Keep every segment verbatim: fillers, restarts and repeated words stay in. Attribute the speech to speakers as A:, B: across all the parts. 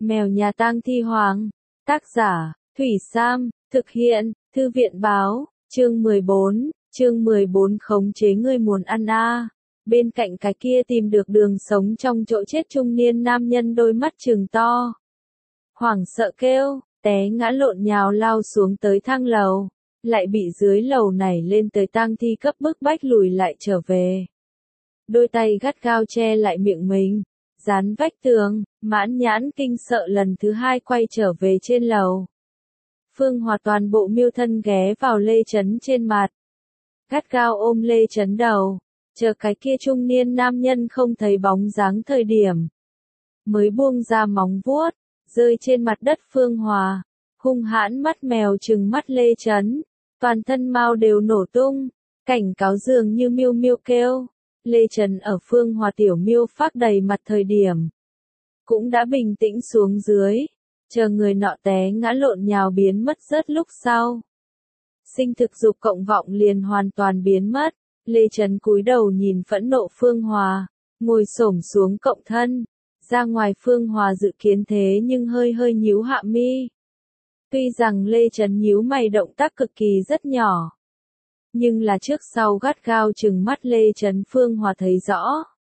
A: Mèo nhà tang thi hoàng. Tác giả, Thủy Sam, thực hiện, Thư viện báo, chương mười bốn, chương mười bốn khống chế người muốn ăn a. Bên cạnh cái kia tìm được đường sống trong chỗ chết trung niên nam nhân đôi mắt trừng to. Hoảng sợ kêu, té ngã lộn nhào lao xuống tới thang lầu, lại bị dưới lầu nảy lên tới tang thi cấp bức bách lùi lại trở về. Đôi tay gắt gao che lại miệng mình, dán vách tường, mãn nhãn kinh sợ lần thứ hai quay trở về trên lầu. Phương Hòa toàn bộ miêu thân ghé vào Lê Chấn trên mặt, gắt gao ôm Lê Chấn đầu, chờ cái kia trung niên nam nhân không thấy bóng dáng thời điểm. Mới buông ra móng vuốt, rơi trên mặt đất Phương Hòa, hung hãn mắt mèo trừng mắt Lê Chấn, toàn thân mao đều nổ tung, cảnh cáo dường như miêu miêu kêu. Lê Chấn ở Phương Hòa tiểu miêu phát đầy mặt thời điểm, cũng đã bình tĩnh xuống dưới, chờ người nọ té ngã lộn nhào biến mất rất lúc sau. Sinh thực dục cộng vọng liền hoàn toàn biến mất, Lê Chấn cúi đầu nhìn phẫn nộ Phương Hòa, ngồi xổm xuống cộng thân, ra ngoài Phương Hòa dự kiến thế nhưng hơi hơi nhíu hạ mi. Tuy rằng Lê Chấn nhíu mày động tác cực kỳ rất nhỏ, nhưng là trước sau gắt gao trừng mắt Lê Chấn Phương Hòa thấy rõ.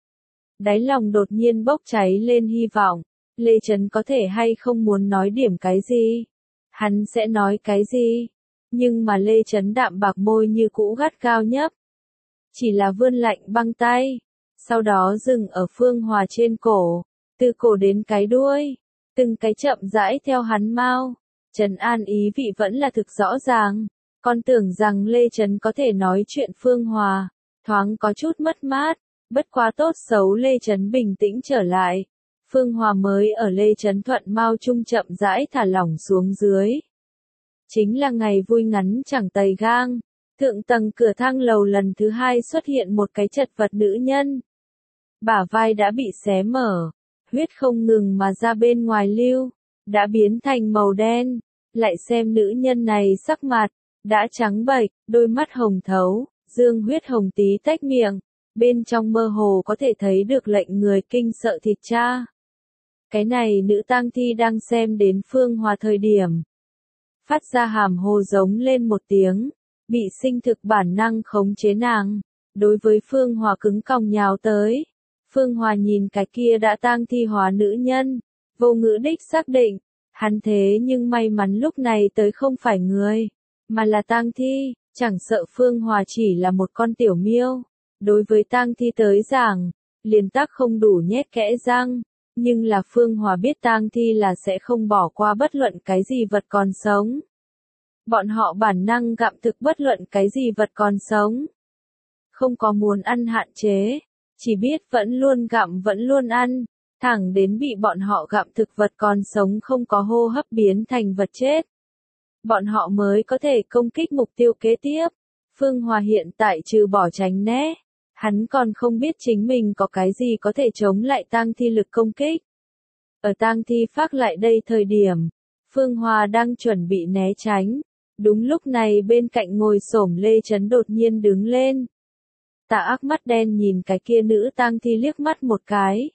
A: Đáy lòng đột nhiên bốc cháy lên hy vọng, Lê Chấn có thể hay không muốn nói điểm cái gì? Hắn sẽ nói cái gì? Nhưng mà Lê Chấn đạm bạc môi như cũ gắt gao nhấp. Chỉ là vươn lạnh băng tay, sau đó dừng ở Phương Hòa trên cổ, từ cổ đến cái đuôi, từng cái chậm rãi theo hắn mau. Trấn an ý vị vẫn là thực rõ ràng. Con tưởng rằng Lê Chấn có thể nói chuyện Phương Hòa, thoáng có chút mất mát, bất quá tốt xấu Lê Chấn bình tĩnh trở lại. Phương Hòa mới ở Lê Chấn thuận mau trung chậm rãi thả lỏng xuống dưới. Chính là ngày vui ngắn chẳng tày gang, thượng tầng cửa thang lầu lần thứ hai xuất hiện một cái chật vật nữ nhân. Bả vai đã bị xé mở, huyết không ngừng mà ra bên ngoài lưu, đã biến thành màu đen, lại xem nữ nhân này sắc mặt. Đã trắng bệch, đôi mắt hồng thấu, dương huyết hồng tí tách miệng, bên trong mơ hồ có thể thấy được lệnh người kinh sợ thịt cha. Cái này nữ tang thi đang xem đến Phương Hòa thời điểm, phát ra hàm hồ giống lên một tiếng, bị sinh thực bản năng khống chế nàng, đối với Phương Hòa cứng còng nhào tới. Phương Hòa nhìn cái kia đã tang thi hóa nữ nhân, vô ngữ đích xác định, hắn thế nhưng may mắn lúc này tới không phải người, mà là tang thi, chẳng sợ Phương Hòa chỉ là một con tiểu miêu. Đối với tang thi tới giảng, liền tác không đủ nhét kẽ răng, nhưng là Phương Hòa biết tang thi là sẽ không bỏ qua bất luận cái gì vật còn sống. Bọn họ bản năng gặm thực bất luận cái gì vật còn sống. Không có muốn ăn hạn chế, chỉ biết vẫn luôn gặm vẫn luôn ăn, thẳng đến bị bọn họ gặm thực vật còn sống không có hô hấp biến thành vật chết. Bọn họ mới có thể công kích mục tiêu kế tiếp. Phương Hòa hiện tại trừ bỏ tránh né, hắn còn không biết chính mình có cái gì có thể chống lại tang thi lực công kích. Ở tang thi phát lại đây thời điểm, Phương Hòa đang chuẩn bị né tránh. Đúng lúc này bên cạnh ngồi xổm Lê Chấn đột nhiên đứng lên. Tà ác mắt đen nhìn cái kia nữ tang thi liếc mắt một cái.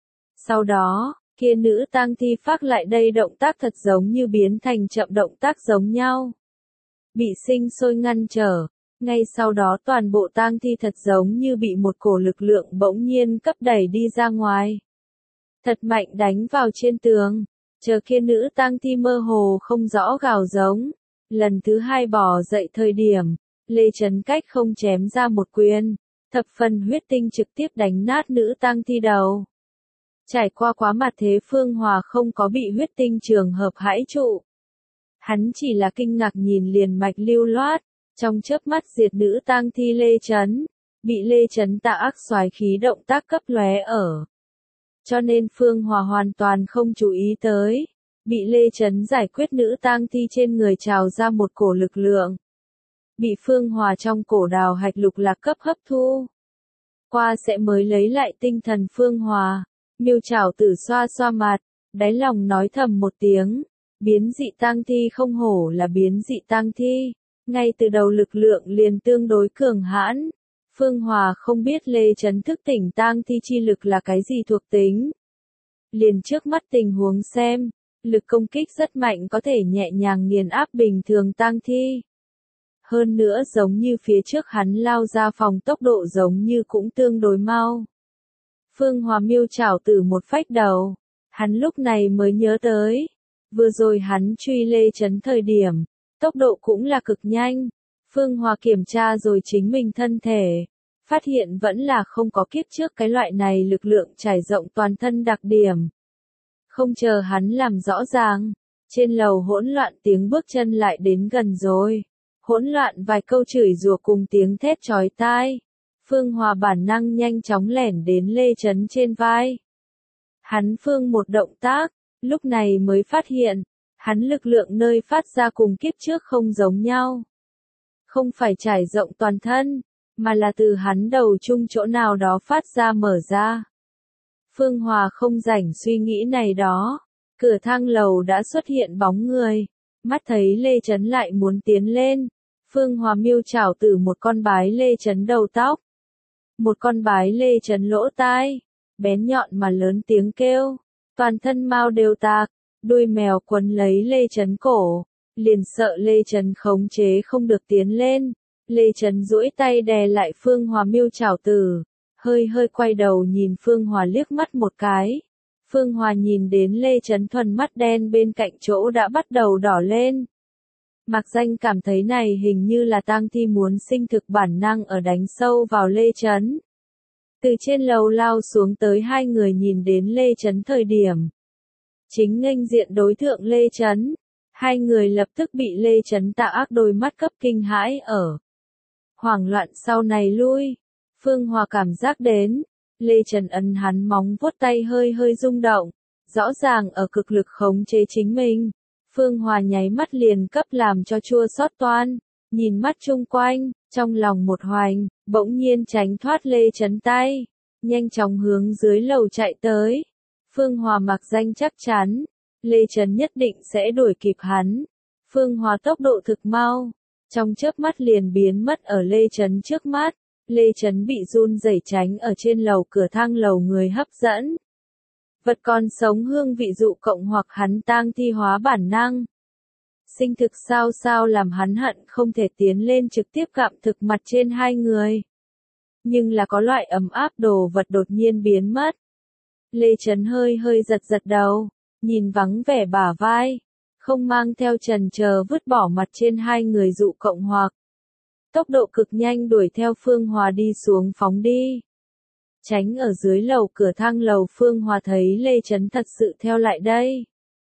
A: Sau đó, kia nữ tang thi phát lại đây động tác thật giống như biến thành chậm động tác giống nhau. Bị sinh sôi ngăn trở, ngay sau đó toàn bộ tang thi thật giống như bị một cổ lực lượng bỗng nhiên cấp đẩy đi ra ngoài. Thật mạnh đánh vào trên tường, chờ kia nữ tang thi mơ hồ không rõ gào giống. Lần thứ hai bò dậy thời điểm, Lê Chấn cách không chém ra một quyền, thập phần huyết tinh trực tiếp đánh nát nữ tang thi đầu. Trải qua quá mặt thế Phương Hòa không có bị huyết tinh trường hợp hãi trụ. Hắn chỉ là kinh ngạc nhìn liền mạch lưu loát, trong chớp mắt diệt nữ tang thi Lê Chấn, bị Lê Chấn tà ác xoái khí động tác cấp lóe ở. Cho nên Phương Hòa hoàn toàn không chú ý tới, bị Lê Chấn giải quyết nữ tang thi trên người trào ra một cổ lực lượng. Bị Phương Hòa trong cổ đào hạch lục lạc cấp hấp thu. Qua sẽ mới lấy lại tinh thần Phương Hòa. Miêu Trảo Tử xoa xoa mặt, đáy lòng nói thầm một tiếng, biến dị tang thi không hổ là biến dị tang thi, ngay từ đầu lực lượng liền tương đối cường hãn. Phương Hòa không biết Lê Chấn thức tỉnh tang thi chi lực là cái gì thuộc tính. liền trước mắt tình huống xem, lực công kích rất mạnh có thể nhẹ nhàng nghiền áp bình thường tang thi. Hơn nữa giống như phía trước hắn lao ra phòng tốc độ giống như cũng tương đối mau. Phương Hòa miêu chảo tử một phách đầu, hắn lúc này mới nhớ tới, vừa rồi hắn truy Lê Chấn thời điểm, tốc độ cũng là cực nhanh. Phương Hòa kiểm tra rồi chính mình thân thể, phát hiện vẫn là không có kiếp trước cái loại này lực lượng trải rộng toàn thân đặc điểm. Không chờ hắn làm rõ ràng, trên lầu hỗn loạn tiếng bước chân lại đến gần rồi. Hỗn loạn vài câu chửi rủa cùng tiếng thét chói tai. Phương Hòa bản năng nhanh chóng lẻn đến Lê Chấn trên vai. Hắn phương một động tác, lúc này mới phát hiện, hắn lực lượng nơi phát ra cùng kiếp trước không giống nhau. Không phải trải rộng toàn thân, mà là từ hắn đầu chung chỗ nào đó phát ra mở ra. Phương Hòa không rảnh suy nghĩ này đó, cửa thang lầu đã xuất hiện bóng người, mắt thấy Lê Chấn lại muốn tiến lên. Phương Hòa miêu chảo từ một con bái Lê Chấn đầu tóc, một con bái Lê Chấn lỗ tai, bén nhọn mà lớn tiếng kêu, toàn thân mau đều tạc, đuôi mèo quấn lấy Lê Chấn cổ, liền sợ Lê Chấn khống chế không được tiến lên. Lê Chấn duỗi tay đè lại Phương Hòa miêu chảo tử, hơi hơi quay đầu nhìn Phương Hòa liếc mắt một cái. Phương Hòa nhìn đến Lê Chấn thuần mắt đen bên cạnh chỗ đã bắt đầu đỏ lên. Mạc Danh cảm thấy này hình như là tang thi muốn sinh thực bản năng ở đánh sâu vào Lê Chấn. Từ trên lầu lao xuống tới hai người nhìn đến Lê Chấn thời điểm, chính nghênh diện đối thượng Lê Chấn, hai người lập tức bị Lê Chấn tạo ác đôi mắt cấp kinh hãi ở. Hoảng loạn sau này lui, Phương Hòa cảm giác đến, Lê Chấn ấn hắn móng vuốt tay hơi hơi rung động, rõ ràng ở cực lực khống chế chính mình. Phương Hòa nháy mắt liền cấp làm cho chua xót toan, nhìn mắt chung quanh, trong lòng một hoành, bỗng nhiên tránh thoát Lê Chấn tay, nhanh chóng hướng dưới lầu chạy tới. Phương Hòa mặc danh chắc chắn, Lê Chấn nhất định sẽ đuổi kịp hắn. Phương Hòa tốc độ thực mau, trong chớp mắt liền biến mất ở Lê Chấn trước mắt. Lê Chấn bị run rẩy tránh ở trên lầu cửa thang lầu người hấp dẫn. Vật còn sống hương vị dụ cộng hoặc hắn tang thi hóa bản năng. Sinh thực sao sao làm hắn hận không thể tiến lên trực tiếp gặm thực mặt trên hai người. Nhưng là có loại ấm áp đồ vật đột nhiên biến mất. Lê Chấn hơi hơi giật giật đầu, nhìn vắng vẻ bả vai, không mang theo trần chờ vứt bỏ mặt trên hai người dụ cộng hoặc. Tốc độ cực nhanh đuổi theo Phương Hòa đi xuống phóng đi. Tránh ở dưới lầu cửa thang lầu Phương Hòa thấy Lê Chấn thật sự theo lại đây.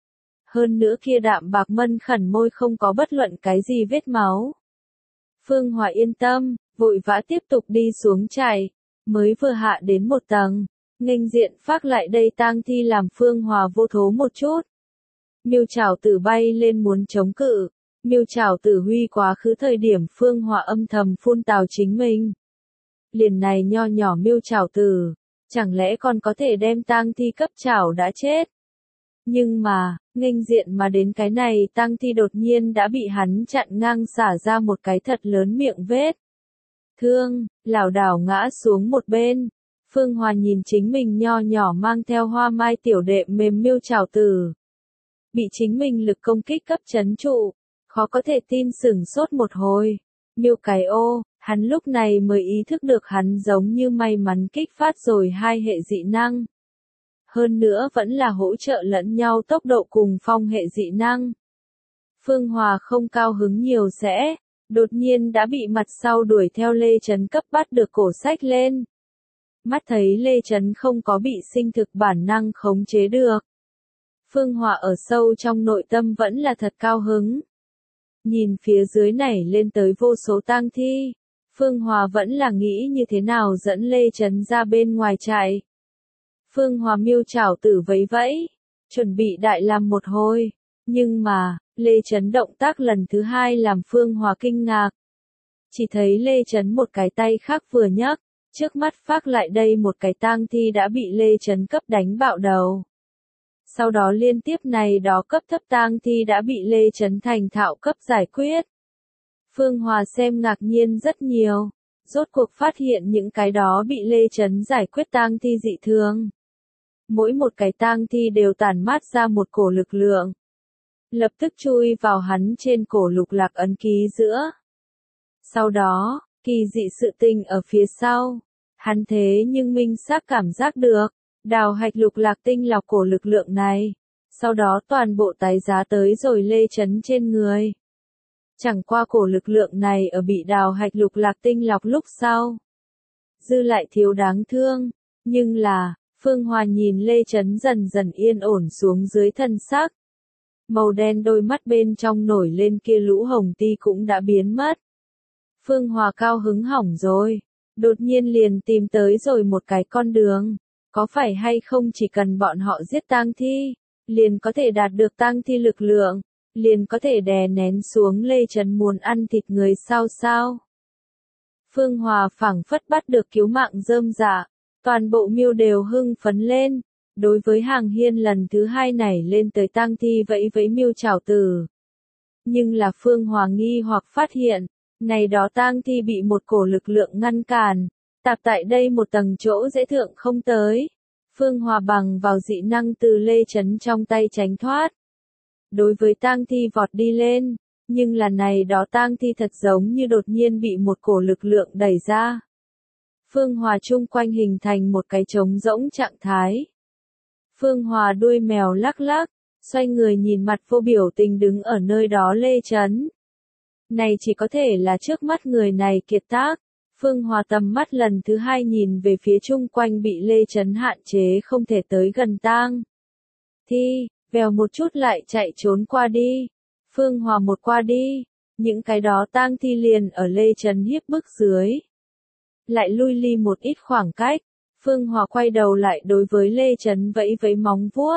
A: Hơn nữa kia đạm bạc mân khẩn môi không có bất luận cái gì vết máu. Phương Hòa yên tâm, vội vã tiếp tục đi xuống chạy, mới vừa hạ đến một tầng, nghênh diện phát lại đây tang thi làm Phương Hòa vô thố một chút. Miêu chảo tử bay lên muốn chống cự, miêu chảo tử huy quá khứ thời điểm Phương Hòa âm thầm phun tào chính mình. Liền này nho nhỏ miêu chảo tử, chẳng lẽ còn có thể đem tang thi cấp chảo đã chết. Nhưng mà, nghênh diện mà đến cái này tang thi đột nhiên đã bị hắn chặn ngang xả ra một cái thật lớn miệng vết. Thương, lảo đảo ngã xuống một bên. Phương Hòa nhìn chính mình nho nhỏ mang theo hoa mai tiểu đệ mềm miêu chảo tử. Bị chính mình lực công kích cấp chấn trụ, khó có thể tin sửng sốt một hồi. Miêu cái ô, hắn lúc này mới ý thức được hắn giống như may mắn kích phát rồi hai hệ dị năng. Hơn nữa vẫn là hỗ trợ lẫn nhau tốc độ cùng phong hệ dị năng. Phương Hòa không cao hứng nhiều sẽ, đột nhiên đã bị mặt sau đuổi theo Lê Chấn cấp bắt được cổ sách lên. Mắt thấy Lê Chấn không có bị sinh thực bản năng khống chế được. Phương Hòa ở sâu trong nội tâm vẫn là thật cao hứng. Nhìn phía dưới này lên tới vô số tang thi, Phương Hòa vẫn là nghĩ như thế nào dẫn Lê Chấn ra bên ngoài chạy. Phương Hòa miêu chảo tử vẫy vẫy, chuẩn bị đại làm một hồi, nhưng mà, Lê Chấn động tác lần thứ hai làm Phương Hòa kinh ngạc. Chỉ thấy Lê Chấn một cái tay khác vừa nhấc, trước mắt phát lại đây một cái tang thi đã bị Lê Chấn cấp đánh bạo đầu. Sau đó liên tiếp này đó cấp thấp tang thi đã bị Lê Chấn thành thạo cấp giải quyết. Phương Hòa xem ngạc nhiên rất nhiều, rốt cuộc phát hiện những cái đó bị Lê Chấn giải quyết tang thi dị thường. mỗi một cái tang thi đều tản mát ra một cổ lực lượng. Lập tức chui vào hắn trên cổ lục lạc ấn ký giữa. Sau đó, kỳ dị sự tình ở phía sau. Hắn thế nhưng minh xác cảm giác được, đào hạch lục lạc tinh lọc cổ lực lượng này. Sau đó toàn bộ tái giá tới rồi Lê Chấn trên người. Chẳng qua cổ lực lượng này ở bị đào hạch lục lạc tinh lọc lúc sau. Dư lại thiếu đáng thương, nhưng là, Phương Hòa nhìn Lê Chấn dần dần yên ổn xuống dưới thân sắc. Màu đen đôi mắt bên trong nổi lên kia lũ hồng ti cũng đã biến mất. Phương Hòa cao hứng hỏng rồi, đột nhiên liền tìm tới rồi một cái con đường, có phải hay không chỉ cần bọn họ giết tang thi, liền có thể đạt được tang thi lực lượng, liền có thể đè nén xuống Lê Chấn muốn ăn thịt người sao sao. Phương Hòa phảng phất bắt được cứu mạng rơm rạ, toàn bộ miêu đều hưng phấn lên. Đối với Hàng Hiên lần thứ hai này lên tới tang thi vẫy vẫy miêu chào từ. Nhưng là Phương Hòa nghi hoặc phát hiện, này đó tang thi bị một cổ lực lượng ngăn cản, tạp tại đây một tầng chỗ dễ thượng không tới. Phương Hòa bằng vào dị năng từ Lê Chấn trong tay tránh thoát. Đối với tang thi vọt đi lên, nhưng là này đó tang thi thật giống như đột nhiên bị một cổ lực lượng đẩy ra. Phương Hòa chung quanh hình thành một cái trống rỗng trạng thái. Phương Hòa đuôi mèo lắc lắc, xoay người nhìn mặt vô biểu tình đứng ở nơi đó Lê Chấn. Này chỉ có thể là trước mắt người này kiệt tác. Phương Hòa tầm mắt lần thứ hai nhìn về phía chung quanh bị Lê Chấn hạn chế không thể tới gần tang thi, vèo một chút lại chạy trốn qua đi. Phương Hòa một qua đi, những cái đó tang thi liền ở Lê Chấn hiếp bức dưới. Lại lui ly một ít khoảng cách. Phương Hòa quay đầu lại đối với Lê Chấn vẫy vẫy móng vuốt.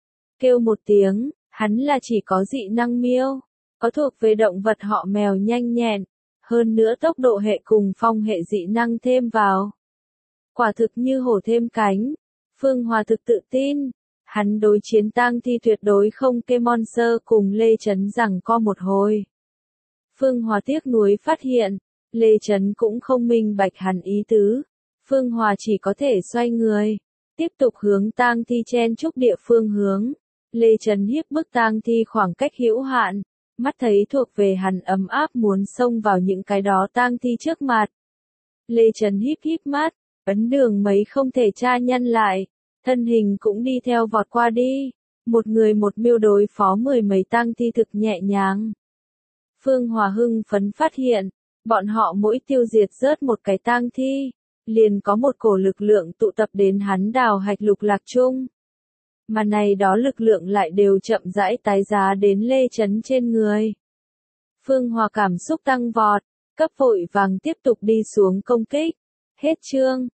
A: Kêu một tiếng, hắn là chỉ có dị năng miêu, có thuộc về động vật họ mèo nhanh nhẹn, hơn nữa tốc độ hệ cùng phong hệ dị năng thêm vào. Quả thực như hổ thêm cánh. Phương Hòa thực tự tin, hắn đối chiến tang thi tuyệt đối không kê monster cùng Lê Chấn rằng co một hồi. Phương Hòa tiếc nuối phát hiện, Lê Chấn cũng không minh bạch hắn ý tứ. Phương Hòa chỉ có thể xoay người, tiếp tục hướng tang thi chen chúc địa phương hướng. Lê Chấn hiếp bức tang thi khoảng cách hữu hạn, mắt thấy thuộc về hắn ấm áp muốn xông vào những cái đó tang thi trước mặt. Lê Chấn híp híp mắt, ấn đường mấy không thể tra nhân lại, thân hình cũng đi theo vọt qua đi, một người một miêu đối phó mười mấy tang thi thực nhẹ nhàng. Phương Hòa hưng phấn phát hiện, bọn họ mỗi tiêu diệt rớt một cái tang thi, liền có một cổ lực lượng tụ tập đến hắn đào hạch lục lạc chung. Mà này đó lực lượng lại đều chậm rãi tái giá đến Lê Chấn trên người. Phương Hòa cảm xúc tăng vọt, cấp vội vàng tiếp tục đi xuống công kích. Hết chương.